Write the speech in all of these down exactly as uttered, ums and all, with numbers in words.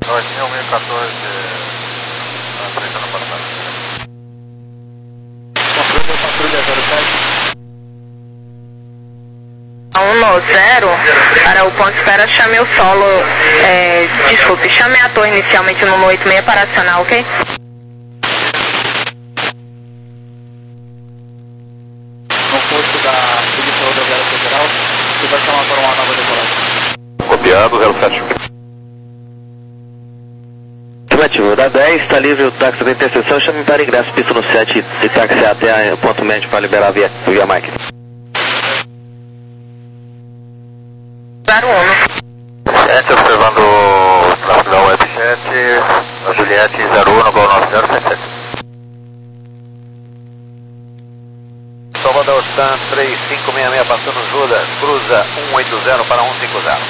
dois mil, mil e quatorze, apresentando a passagem. Patrulha, patrulha zero sete. um no zero, para o ponto de espera, chame o solo, é, desculpe, chame a torre inicialmente no oito seis para acionar, ok? No posto da Polícia Rodoviária Federal, você vai chamar para uma nova decoração. Copiado, zero sete. Afirmativo, da dez, está livre o táxi da interseção, chame para ingresso, pista no sete e táxi até o ponto médio para liberar via, via máquina. zero um. sete, observando o tráfego da Webjet, a Juliette zero um, no Gol nove zero sete sete. Salvador Stan três cinco seis seis, passando Judas, cruza um oito zero para um cinco zero.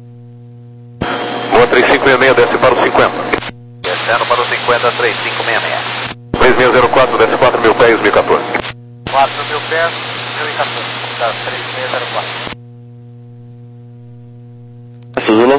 Boa, três cinco seis seis, desce para o cinquenta. Descendo para o cinquenta, três cinco seis seis. três seis zero quatro, desce quatro mil pés, mil e quatorze. quatro mil pés, mil e quatorze. Tá, três seis zero quatro. Zulu.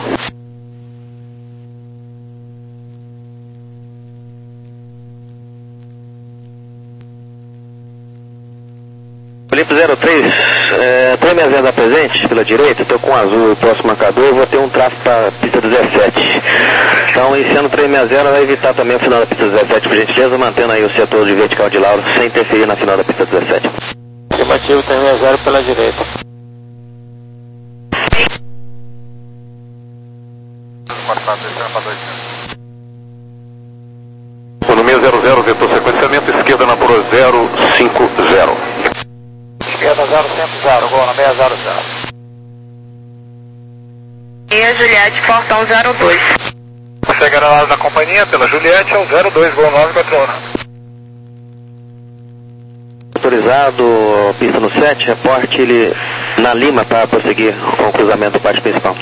Felipe zero três, é, três seis zero da presente, pela direita, estou com azul, o próximo marcador, vou ter um tráfego para a pista dezessete. Então, iniciando três seis zero, vai evitar também o final da pista dezessete, por gentileza, mantendo aí o setor de vertical de Lauro, sem interferir na final da pista dezessete. Afirmativo três seis zero pela direita. No meio zero zero, vetor sequenciamento, esquerda na Pro zero cinco zero. Esquerda zero cinco zero, Gol na seis zero zero. E a Juliette, portão zero dois. Chegará lá na companhia pela Juliette, é o zero dois, Gol nove quatro um. Autorizado, pista no sete, reporte ele na Lima para prosseguir com o cruzamento do parte principal.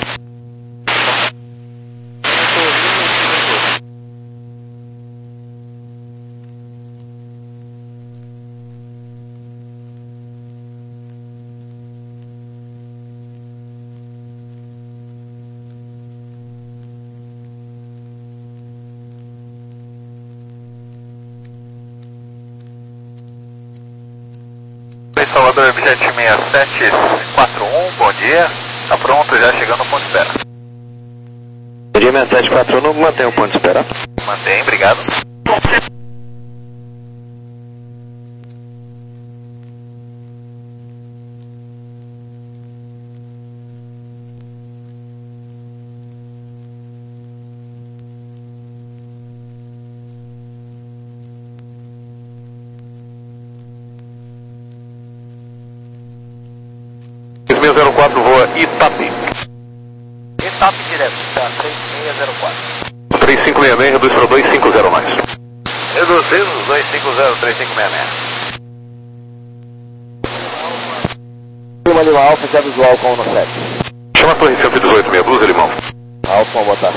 Salvador Objet seis sete quatro um, bom dia. Está pronto, já chegando no ponto de espera. Bom dia, seis sete quatro um, mantém o ponto de espera. Mantém, obrigado. três seis zero quatro voa Itapi. Itapi direto, tá, três seis zero quatro. três cinco seis seis, reduz para dois cinco zero mais. Reduzidos, dois cinco zero, três cinco seis seis. Lima Lima Alfa, já visual com o no sete. Chama a torre cento e dezoito, meia blusa, Limão. Alfa, boa tarde.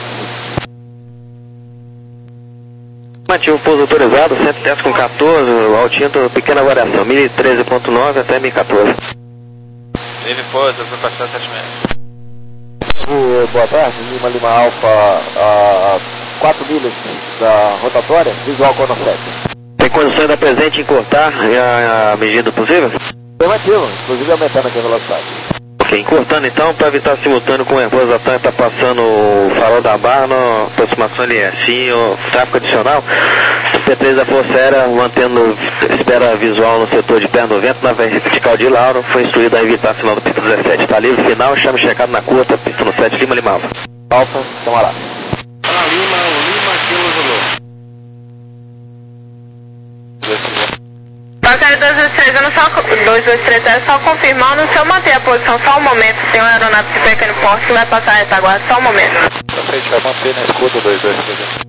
Mativo pouso autorizado, cento e dez com quatorze, altinho, pequena variação, mil e treze ponto nove até mil e quatorze. Ele foi, ocupação sete seis. Boa tarde, Lima Lima Alfa, a quatro milhas da rotatória, visual com o no sete. Tem condições da presente em cortar a, a medida possível? Afirmativo, inclusive aumentando aqui a velocidade. Ok, encurtando então, para evitar simultâneo com o reforço da TAM, está passando o farol da barra, na aproximação L S. E o tráfego adicional, P três da Força Aérea, mantendo espera visual no setor de perna do vento, na vertical de Lauro, foi instruído a evitar sinal do pista dezessete. Está livre final, chame checado na curta, pista no sete, Lima Lima Alfa. Alfa, toma lá. Ah, Lima, Lima, Kilo Zulu. Passageiro dois dois três zero, só, dois dois três zero, só confirmando, se eu manter a posição só um momento, tem uma aeronave de pequeno porte que vai passar a retaguarda, só um momento. Pra frente, vai manter na escuta dois dois três zero.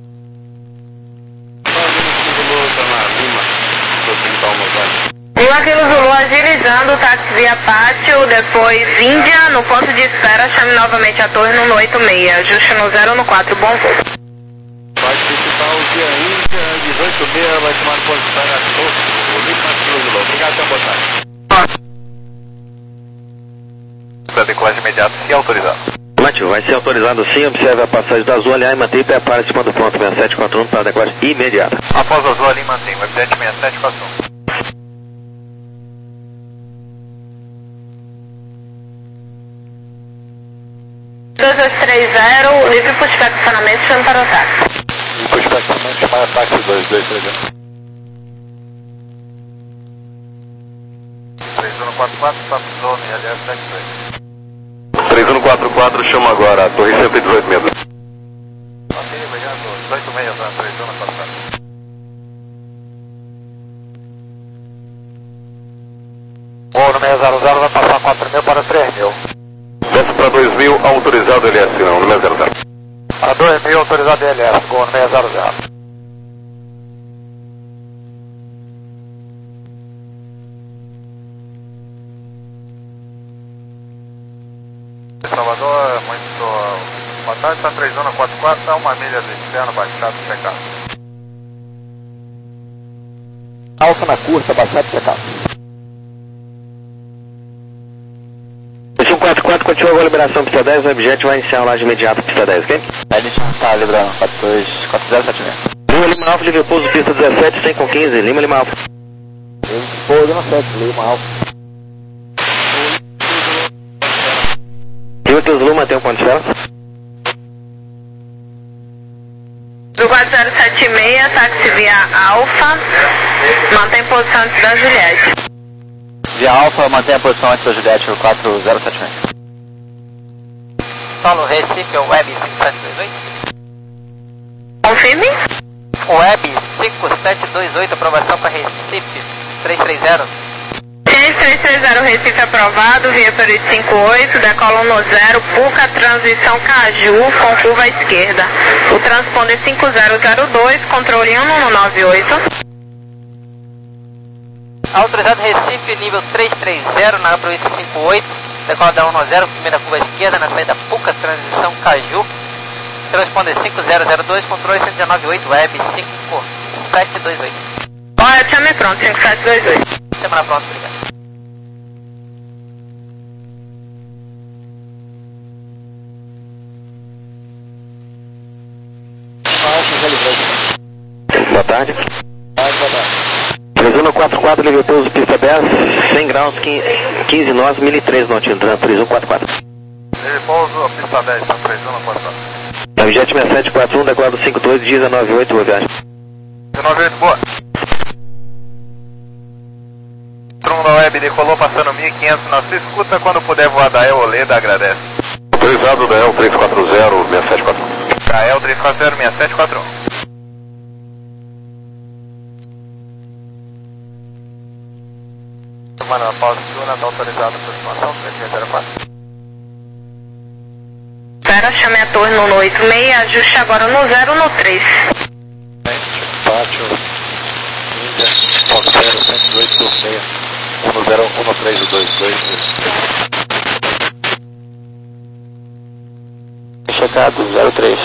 Lima Kilo Zulu agilizando, táxi via pátio, depois Índia, no ponto de espera, chame novamente a torre no oito seis, ajuste no zero no quatro, bom voo. Pode principal via Índia, dezoito meia, vai tomar ponto de espera na torre, o Lima Kilo Zulu. Obrigado, até boa tarde. Para decolagem imediata, se autorizado. Afirmativo, vai ser autorizado sim, observe a passagem da Azul Alien e mantém prepara em cima do ponto seis sete quatro um para adequação imediata. Após a Azul Alien, mantém, web jet seis sete quatro um. dois dois três zero, livre para estacionamento, chama para o táxi. Livre para estacionamento, chamar táxi dois dois três zero. três um quatro quatro, Stop Zone, L S X dois. três um quatro quatro, chama agora, a Torre cento e dezoito mesmo. Ok, obrigado, dezoito meia, três um quatro quatro. Voo no seis zero zero vai passar quatro mil para três mil. Desce para dois mil, autorizado L S, não, no seis zero zero. Para dois mil, autorizado L S, voo no seis zero zero. Salvador, muito boa tarde, está três um quatro quatro, está uma milha do externo, baixado, checado. Alfa na curta, baixado, checado. um quatro quatro, continua a liberação pista dez, o objeto vai iniciar lá de imediato pista dez, ok? Aí a gente está liberando, quatro dois quatro zero sete seis. Lima Lima Alfa, livre pouso pista dezessete, cem com quinze, Lima Lima Alfa. Livre pouso no sete, Lima Alfa. Hilton Zulu, mantém o ponto de espera. Do quatro zero sete seis, táxi via Alfa, mantém posição antes da Juliette. Via Alfa, mantém a posição antes da Juliette, quatro zero sete seis. Solo Recife, o Web cinco sete dois oito. Confirme. Web cinco sete dois oito, aprovação para Recife três três zero. três três três zero, Recife aprovado, via Peru cinco oito, decola no zero, Puca, transição Caju, com curva à esquerda. O transponder cinco zero zero dois, controle um um nove oito. Autorizado Recife, nível três três zero, na Peru cinco oito, decola da um um zero, primeira curva à esquerda, na saída Puca, transição Caju. Transponder cinco zero zero dois, controle cento e dezenove oito, Web cinco sete dois oito. Olha, chame pronto, cinco sete dois oito. Semana pronto, obrigado. Boa tarde. Boa tarde. três um quatro quatro, livre pouso pista dez, cem graus, quinze nós, mil e três no entrando, três um quatro quatro. Livre pouso, pista dez, está três um quatro quatro. Objeto seis sete quatro um, decolado cinco dois, dezenove oito, boa viagem. dezenove oito, boa. Trum da Web decolou passando mil e quinhentos na sua escuta, quando puder voar da El Oleda, agradece. Autorizado da El três quatro zero, seis sete quatro um. Da El três quatro zero, seis sete quatro um. Mano, pausa segunda, está autorizado a aproximação, três zero quatro. Espera, chame a torre no oito seis, ajuste agora no zero no três. Pátio, Índia, ponto zero, cento e dois por seis, um zero um três dois dois. Checado, zero três.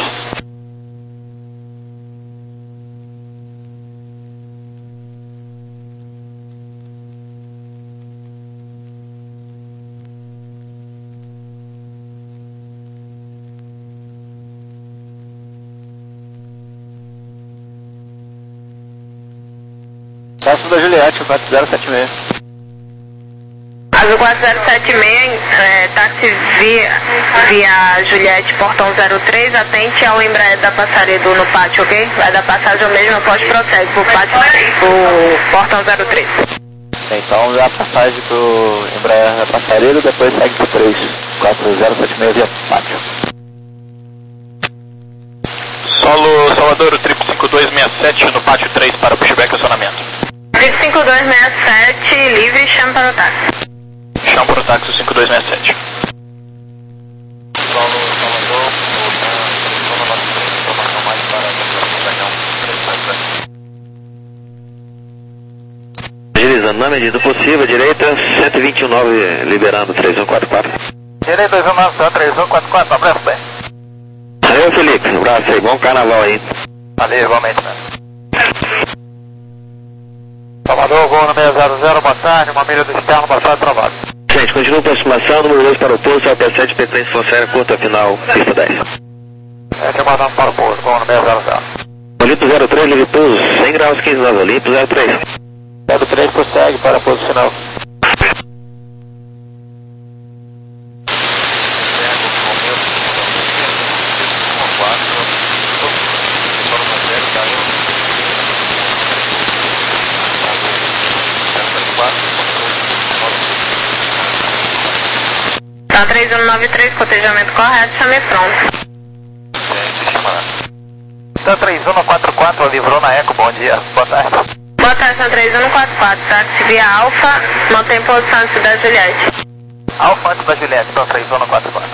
Táxi da Juliette, quatro zero sete seis. Azul quatro zero sete seis, é, táxi via, via Juliette, portão zero três, atente ao Embraer da Passaredo no pátio, ok? Vai dar passagem ao mesmo, pode prossegue pro pátio, pro portão zero três. Então dá passagem pro Embraer da Passaredo, depois segue pro três quatro zero sete seis via pátio. Solo Salvador, triplo cinco dois seis sete no pátio três para pushback acionamento. triplo cinco dois seis sete, livre, chame para o táxi. Chama para o táxi cinco dois seis sete. Solo Salvador, zona nove três, informação mais para a Agilizando na medida possível, direita, cento e vinte e nove, liberando três um quatro quatro. Direita dois um nove, três um quatro quatro, abraço bem. Valeu, Felipe, um abraço aí, bom carnaval aí. Valeu, igualmente, né? Salvador, voo no seis zero zero, boa tarde, uma milha do externo, passado travado. Gente, continua a aproximação, número dois para o pouso, P sete, P três, Fonseca, curta final, pista dez. É, te aguardando para o pouso, vamos no seis zero zero. Olimpo zero três, livre pouso, cem graus, quinze nove, Olimpo zero três. zero três prossegue para pouso final. Tá três um nove três, cotejamento correto, chame pronto. Tá três um quatro quatro, livrou na Eco, bom dia, boa tarde. Boa tarde, São três um quatro quatro, táxi via Alfa, mantém posição antes da Juliette. Alfa antes da Juliette, São três um quatro quatro.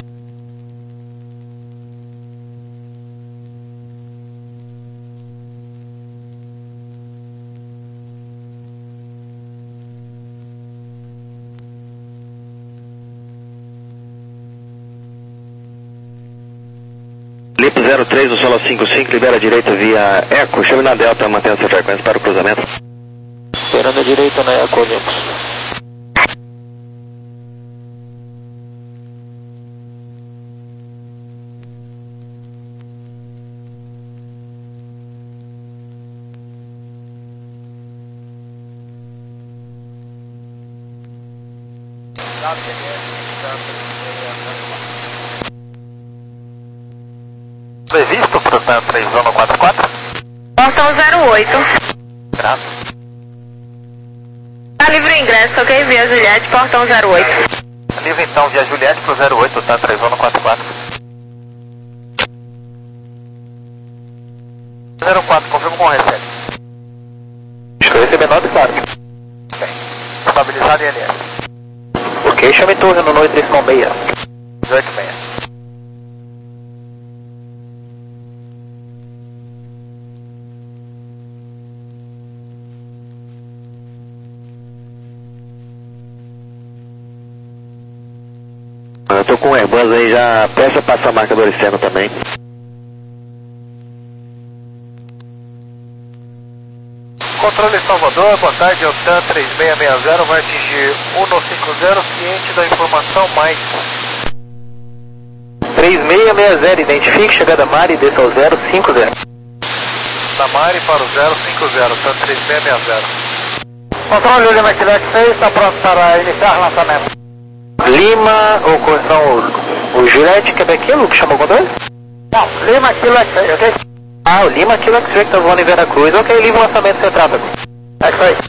Lipo zero três, o solo cinco cinco, libera a direita via Eco, chame na Delta, mantendo essa frequência para o cruzamento. Esperando a direita na Eco, Olympus. Previsto para o três um quatro quatro? Portão zero oito. Graças. Tá livre o ingresso, ok? Via Juliette, portão zero oito. Livre então via Juliette para o zero oito, tá três um quatro quatro. zero quatro, confirmo com o recebe. Estou recebendo nove claro. Bem, estabilizado em L S. Ok, chame torre no nove três seis. dezoito seis. Eu tô com o Airbus aí, já peça passar a marca do Oriceno também. Controle Salvador, boa tarde, o TAM três seis seis zero vai atingir um no cinco zero, ciente da informação mais. três seis seis zero, identifique chegada Mari e desça ao zero cinco zero. Da Mari para o zero cinco zero, TAM três seis seis zero. Controle Lima Quebec seis, está pronto para iniciar lançamento. Lima, ou correção, o, o Juliette Quebec Kilo, que chamou o controle? Não, Lima Quebec seis, ok? Ah, o Lima Quebec seis, que está voando em Veracruz, ok, livre lançamento sem tráfego. É isso aí.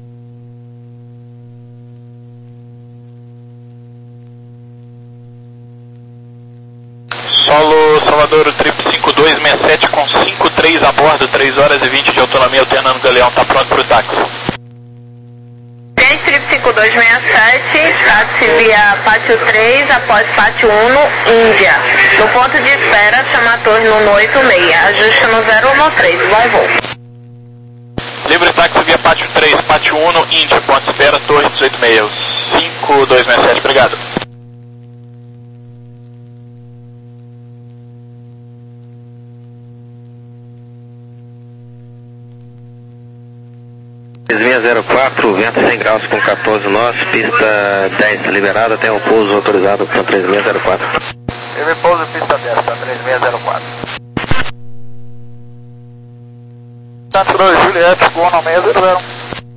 Solo Salvador triplo cinco dois seis sete com cinco três a bordo, três horas e vinte de autonomia, alternando Galeão, tá pronto para o táxi. triplo cinco dois seis sete, táxi via Pátio três, após Pátio um, Índia. No ponto de espera, chama a torre no oito seis, ajuste no zero um três, vai voo. Livre táxi via Pátio três, Pátio um, Índia, ponto de espera, torre dezoito seis, cinco dois seis sete, obrigado. três seis zero quatro, vento cem graus com quatorze nós, pista dez liberada, tem um pouso autorizado para três seis zero quatro. Livre pouso pista dez, tá três seis zero quatro. Santo dois, Juliette, voa no seis zero zero.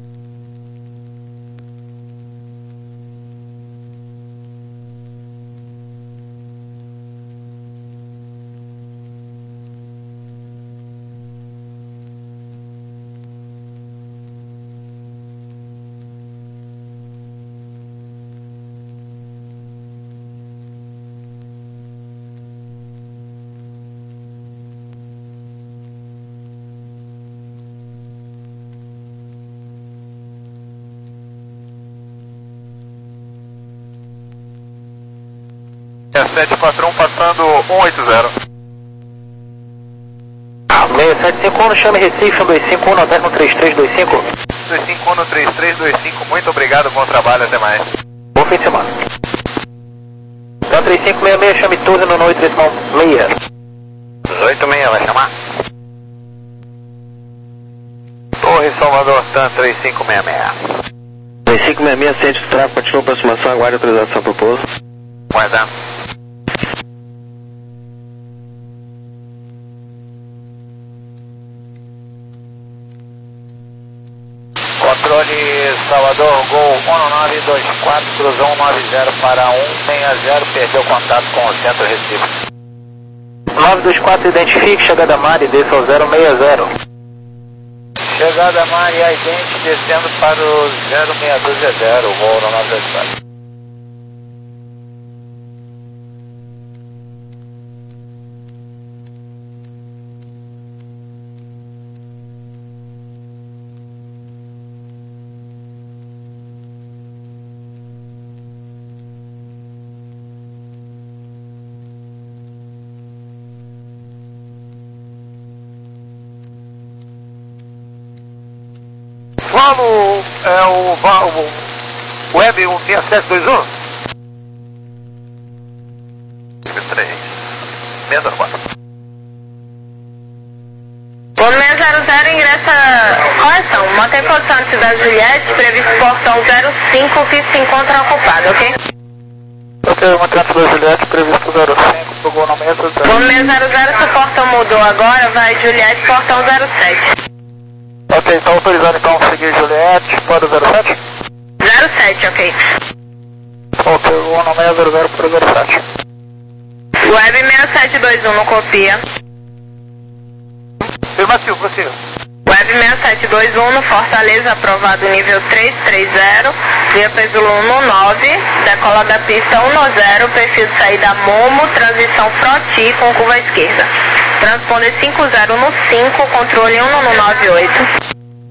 sete quatro um passando um oito zero. seis sete cinco um, chame Recife, um dois cinco um, no décimo três três dois cinco. dois cinco um no três três dois cinco, muito obrigado, bom trabalho, até mais. Bom fim de semana. Então três cinco seis seis, chame torre no nove três seis. dezoito seis, vai chamar? Torre Salvador, TAM três cinco seis seis. três cinco seis seis, centro de tráfego, continua a aproximação, aguarde a autorização para o pouso. Guardando. Controle Salvador, Gol um nove dois quatro, cruzou um nove zero para um seis zero, perdeu contato com o centro Recife. nove dois quatro, identifique, chegada Mari, desça ao zero seis zero. Chegada Mari, idente, descendo para o zero seis dois zero, Gol nove dois quatro. Vamos, é o, o Web um seis sete dois um? três, seis zero quatro. O seis zero zero ingressa, correção, mantém posição antes da Juliette, previsto portão zero cinco que se encontra ocupado, ok? Ok, mantém antes da Juliette, previsto zero cinco, pro Gol no seis zero zero. O seis zero zero, se o portão mudou agora, vai Juliette, portão zero sete. Ok, está autorizado então a seguir Juliette para o zero sete? zero sete, ok. Ok, Gol no seis zero zero para o zero sete. Web seis sete dois um, não copia. Afirmativo, prossiga. Web seis sete dois um, no Fortaleza, aprovado nível três três zero, via Pesulo um nove, decola da pista um zero, perfil de saída Momo, transição Froti com curva esquerda. Transponder cinco zero no cinco, controle um nove oito.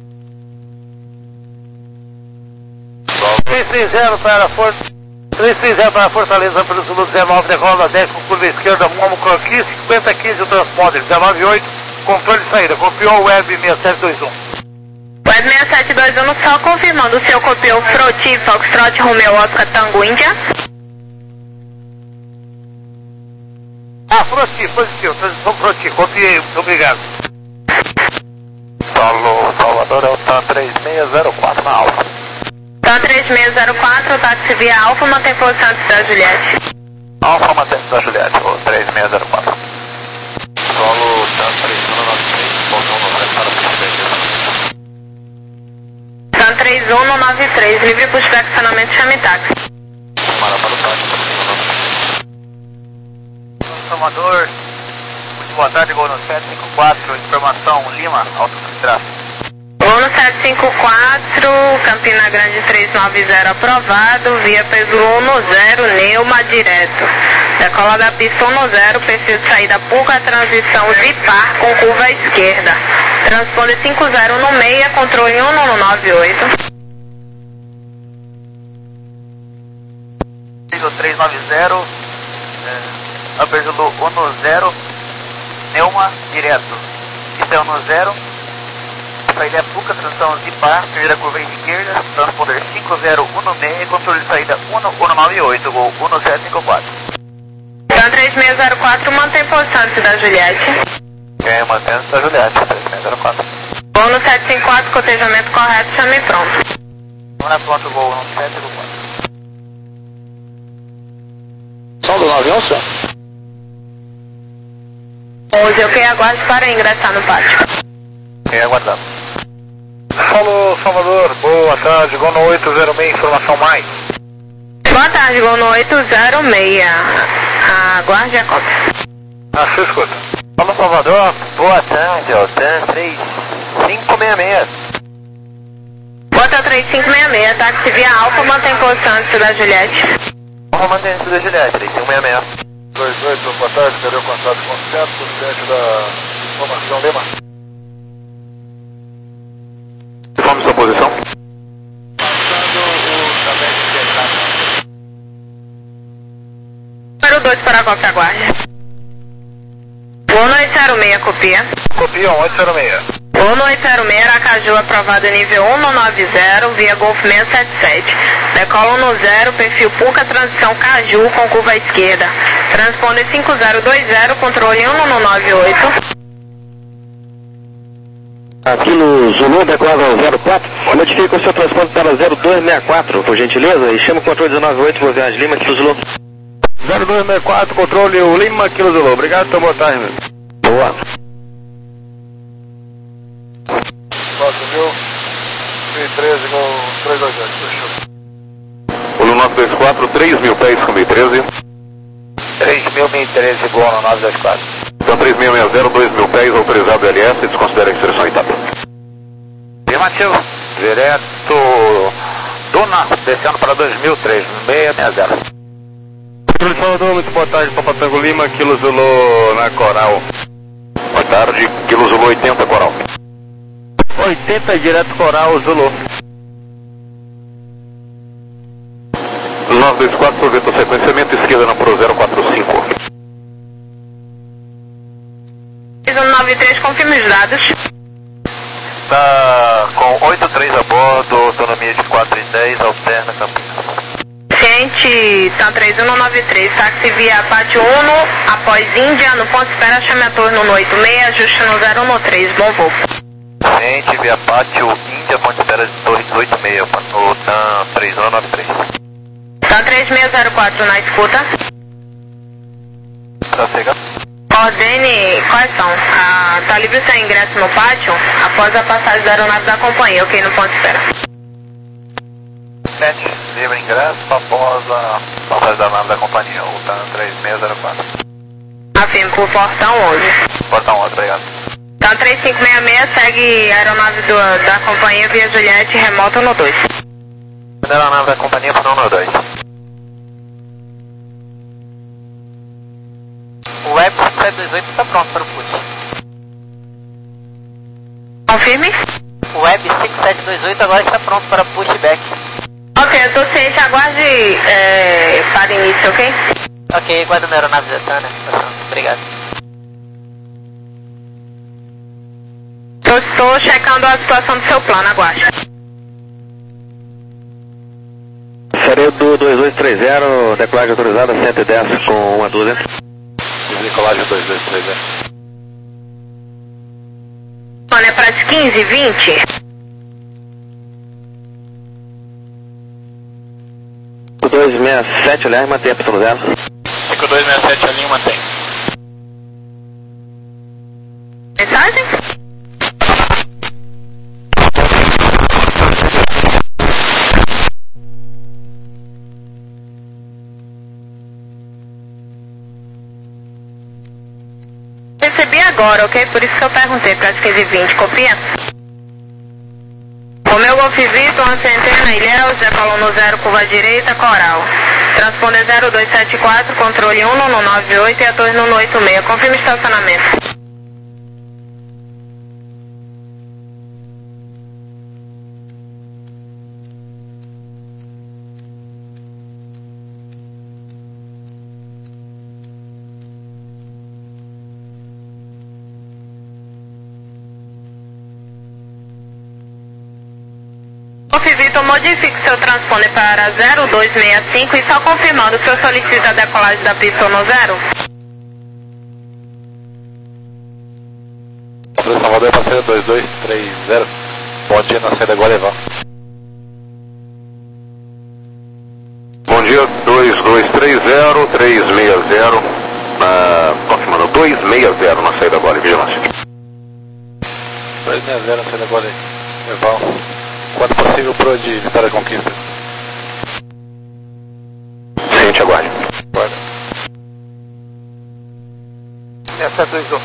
três três zero para For... três três zero para Fortaleza, pelo Zulu dezenove, decola da dez com curva esquerda, Momo Croquis, cinquenta quinze o transponder, dezenove oito, controle de saída, copiou o Web seis sete dois um. Web seis sete dois um, só confirmando, o senhor copiou Froti, Foxtrot, Romeo, Oscar, Tango, Índia? Ah, Froti, positivo, transição Froti, copiei, muito obrigado. Solo Salvador, é o TAM três seis zero quatro na Alfa. TAM três seis zero quatro, táxi via Alfa, mantém posição antes da Juliette. Alfa mantém da Juliette, o três seis zero quatro. Solo TAM três um nove três, voltou no zero para o TAM três um nove três, livre para o estacionamento, chame táxi. Para para o táxi. Salvador, muito boa tarde, Gol no sete cinco quatro, informação Lima, alto de tráfego. Gol no sete cinco quatro, Campina Grande três nove zero, aprovado, via Pesulo um zero, Neuma direto. Decola da pista um zero, perfil de saída Puca, transição Zipar com curva à esquerda. Transponder cinco zero no meia, controle um nove oito. três nove zero, é, Pesulo um zero, Neuma direto. Isso é um zero. Saída é Puca, transição Zipar, primeira curva à esquerda, transponder cinco zero um no meio, controle de saída um nove oito, Gol um sete cinco quatro. TAM três seis zero quatro, mantém posição antes da Juliette. É, mantendo da Juliette, três seis zero quatro. Gol no sete cinco quatro, cotejamento correto, chame pronto. Vamos na pronto, Gol um sete cinco quatro. Som do nove onze? onze, ok, aguarde para ingressar no pátio. É, aguardando. Solo Salvador, boa tarde, Gol no oito zero seis, informação mais. Boa tarde, Gol no oito zero seis. Aguarde a conta. Ah, se escuta. Solo Salvador, boa tarde, ó, TAM três cinco seis seis. Bota três cinco seis seis, táxi via Alfa, mantém posição antes da Juliette. Vamos manter isso da Juliette, três cinco seis seis. dois oito, boa tarde, cadê o contato com o centro, diante da informação Lima? Vamos à posição. Passando o também de Número dois para a cópia, aguarde. um oito zero seis, copia. Copia um oito zero seis. um oito zero seis, Aracaju, aprovado nível um nove zero, via Golf seis sete sete. Decola um zero, perfil Puca, transição Caju com curva à esquerda. Transponder cinco zero dois zero, controle um nove oito. Aquilo Zulu, decolado ao zero quatro, modifica o seu transporte para zero dois seis quatro, por gentileza, e chama o controle dezenove oito, vou ver as Lima, Kilo Zulu. zero dois seis quatro, controle o Lima, Kilo Zulu. Obrigado, então boa tarde, meu. Boa. quatro mil e treze com três dois oito, fechou. Olo nove dois quatro, três mil pés com mil e treze. três mil, mil e treze, igual no nove dois quatro. Então três mil e sessenta, dois mil pés, autorizado L S, desconsidera a instrução e etapa. Afirmativo, direto Duna, descendo para dois mil, três mil seiscentos e sessenta. Controle de Salvador, muito boa tarde, Papa Tango Lima, Kilo Zulu na Coral. Boa tarde, Kilo Zulu oitenta, Coral. oitenta, direto Coral, Zulu. nove dois quatro, sorveta sequenciamento, esquerda na Pro zero quatro cinco. nove três, confirme os dados. Tá com oito três a bordo, autonomia de quatro e dez, alterna Campinas. Ciente, tá três um nove três, táxi via Pátio um, após Índia, no ponto de espera, chame a torre no oito seis, ajuste no zero um três, bom voo. Ciente, via Pátio Índia, ponte de espera de torre dezoito seis, no T A M três um nove três. Tá três seis zero quatro na escuta. Tá chegando. Ordene, quais são? Ah, tá livre o seu ingresso no pátio após a passagem da aeronave da companhia, ok, no ponto de espera. sete, livre ingresso após a passagem da nave da companhia, o T A M três seis zero quatro. Afirmo por portão onze. Portão onze, obrigado. Tá três cinco seis seis, segue a aeronave do, da companhia via Juliette, remota no dois. A aeronave da companhia por no dois. O Web sete dois oito está pronto para o push. Confirme? O Web cinco sete dois oito agora está pronto para pushback. Ok, eu tô ciente, aguarde é, para início, ok? Ok, guardando a aeronave Zetana. Obrigado. Eu estou checando a situação do seu plano, aguarde. Saredo dois dois três zero, decolagem autorizada cento e dez com uma dúzia. Decolagem dois dois três zero. Plano é para as quinze, vinte. dois seis sete, aliás, mantém a pista zero. cinco dois seis sete, a linha mantém. Mensagem? Recebi agora, ok? Por isso que eu perguntei para as quinze e vinte, copia? O meu Golf Vitor, uma centena, Ilhéus, decolou no zero, curva direita, Coral. Transponder zero dois sete quatro, controle um no nove oito e a torre no oito seis. Confirme estacionamento. Golf Vitor, modifique seu transponder para zero dois seis cinco e só confirmando, o senhor solicita a decolagem da pista no zero? Controle Salvador, passageiro dois dois três zero. Bom dia, na saída Guarevá. Bom dia, dois dois três zero, três seis zero. Na... Confirmando, dois seis zero na saída Guarevá, vigilância. dois seis zero na saída Guarevá. Quando possível, pro de Vitória da Conquista. Ciente, aguarde. Aguarde. Essa é dois dois.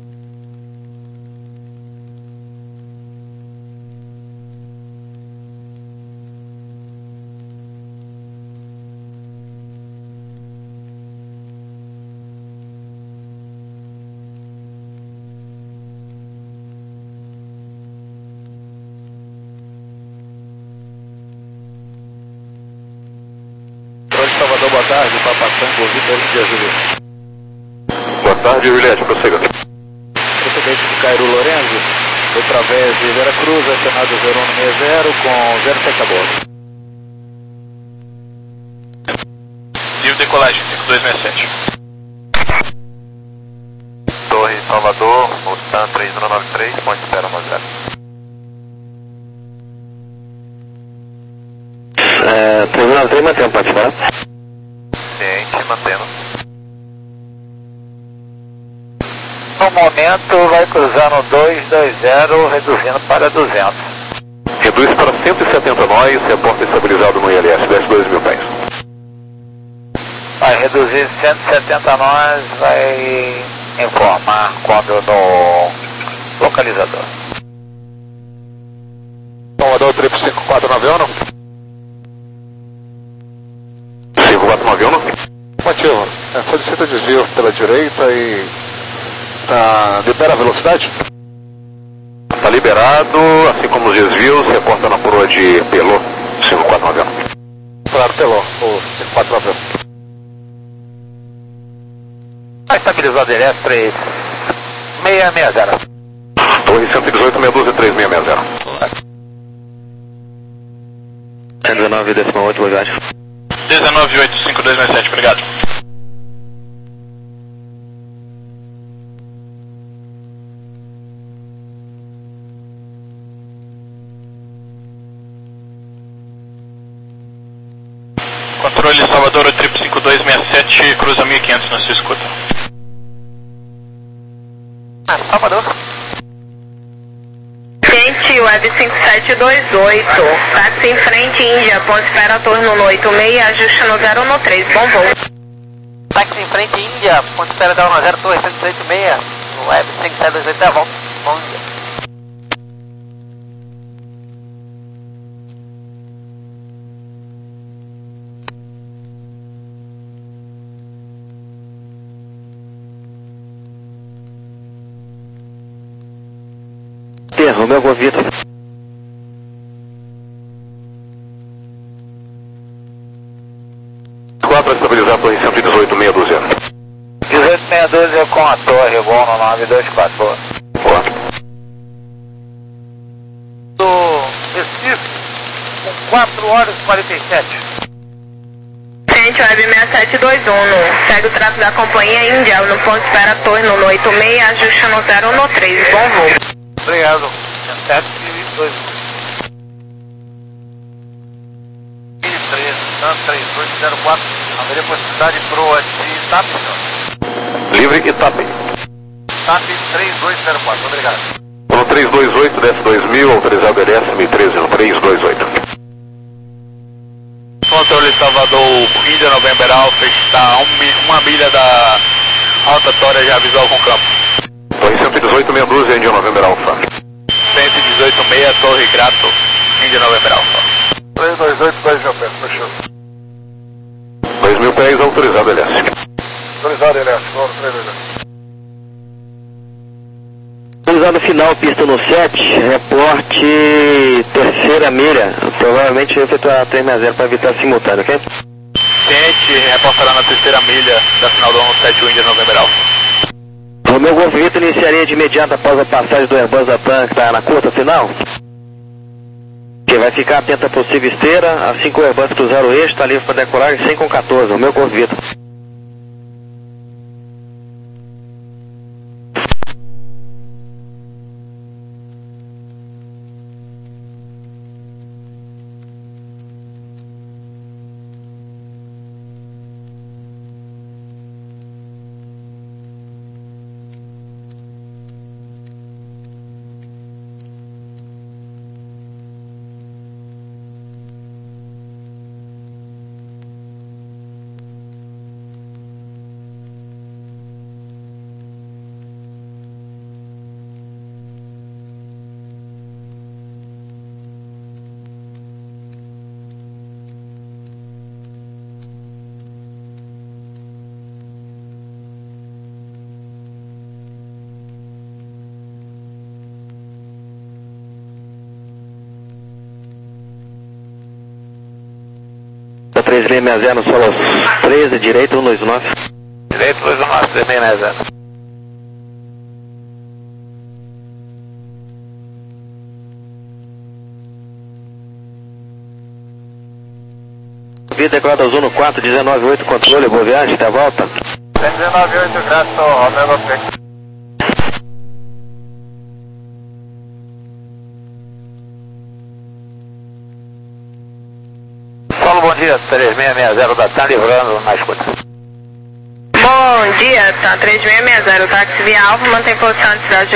Salvador, boa tarde, Papa Tango, Vitor Índia, Juliette. Boa tarde, Juliette, prossiga. Procedente do Cairo Lorenzo, através de Vera Cruz, acionado zero um seis zero com zero sete a bordo. Livre decolagem, cinco dois seis sete. Torre Salvador, o T A M três um nove três, ponte de espera no zero. Tem mantendo, pode falar? Ciente, mantendo. No momento vai cruzando dois dois zero, reduzindo para duzentos. Reduz para cento e setenta nós, reporta estabilizado no I L S, desce dois mil pés. Vai reduzir cento e setenta nós, vai informar quando no localizador. Salvador, triplo cinco quatro nove um. cinco quatro nove um. Motivo, é, solicita desvio pela direita e tá, libera a velocidade? Está liberado, assim como os desvios, reporta na coroa de Pelô, cinco quatro nove um. Claro, Pelô, o cinco quatro nove um. Vai estabilizar o I L S três seis seis zero. Torre cento e dezoito, meia dúzia, três seis seis zero. cento e dezenove, décimo oito, boa viagem. dezenove oito cinco dois seis sete, obrigado. Controle Salvador, triplo cinco dois seis sete, cruza mil e quinhentos na sua escuta. Ah, Salvador. Gente, Web cinco sete dois oito, táxi em frente, Índia, ponto espera, torno no oito seis, ajuste no zero no três, bom voo. Táxi em frente, Índia, ponto espera da um zero, torre cento e oito seis, Web cinco sete dois oito, tá bom, bom dia. Romeu Govito. quatro, estabilizar a torre cento e dezoito, meia dúzia. dezoito meia dúzia com a torre, voo no nove dois quatro. Boa. Boa. Do Recife, com quatro horas e quarenta e sete. Gente, Web seis sete dois um, segue o tráfego da companhia Índia, no ponto espera, torno no oito seis, ajuste no zero no três, bom voo. Obrigado. sete dois três, três oito zero quatro, haveria possibilidade de proa de TAP, senhor? Livre e TAP. TAP três oito zero quatro, obrigado. No três dois oito, desce dois mil, autorizado L S, mil e treze no três dois oito. Controle Salvador, Índia November Alpha, está a um, uma milha da Alta Tória já visual com campo. Torre cento e dezoito, meia dúzia, Índia November Alpha. cento e dezoito seis, Torre Grato, Índia November Alpha. três dois oito, dois mil pés, fechou. dois mil pés, autorizado L S. Autorizado L S, vamos três dois oito. Autorizado final, pista no sete, reporte terceira milha, provavelmente vai efetuar três seis zero para evitar simultâneo, ok? Ciente, reportará na terceira milha da final do um sete um Índia November Alpha. O meu Golf Victor iniciaria de imediato após a passagem do Airbus Latam, que está na curta final. Que vai ficar atento à possível esteira, assim que o Airbus cruzar o eixo, está livre para decolar em cem com quatorze, o meu Golf Victor. três seis seis zero, solo aos treze, direito, um dois nove. Direito, dois nove, três seis seis zero. Via declarada Ozono quatro, dezenove oito, controle, boa viagem, até a volta. dezenove oito, graças ao Romeu Victor. Bom dia, dia, três seis seis zero da TAM livrando na escuta. Bom dia, TAM três seis seis zero, táxi via Alfa, mantém posição de cidade